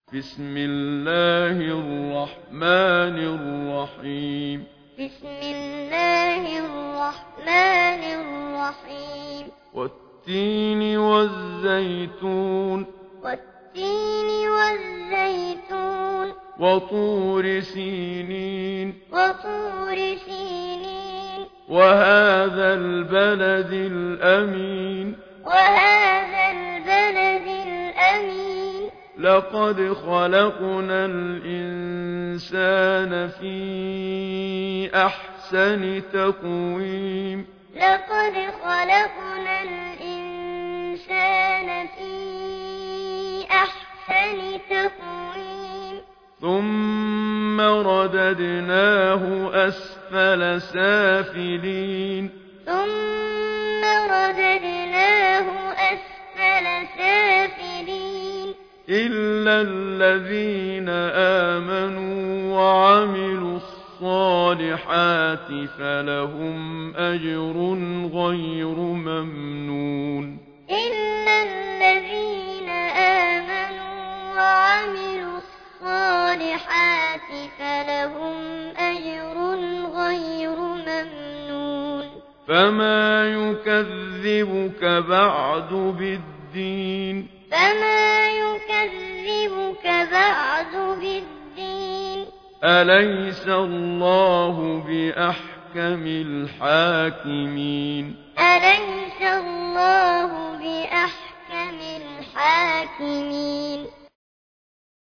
بسم الله الرحمن الرحيم. بسم الله الرحمن الرحيم. والتين والزيتون. والتين والزيتون. وطور سينين. وطور سينين. وهذا البلد الأمين. وهذا البلد الأمين. لقد خلقنا الإنسان في أحسن تقويم. لقد خلقنا الإنسان في أحسن تقويم. ثم رددناه أسفل سافلين. ثم رددناه أسفل سافلين. إلا الذين آمنوا وعملوا الصالحات فلهم أجر غير ممنون. إلا الذين آمنوا وعملوا الصالحات فلهم أجر غير ممنون. فما يكذبك بعد بالدين. فما يكذبك بعد بالدين. أليس الله بأحكم الحاكمين. أليس الله بأحكم الحاكمين.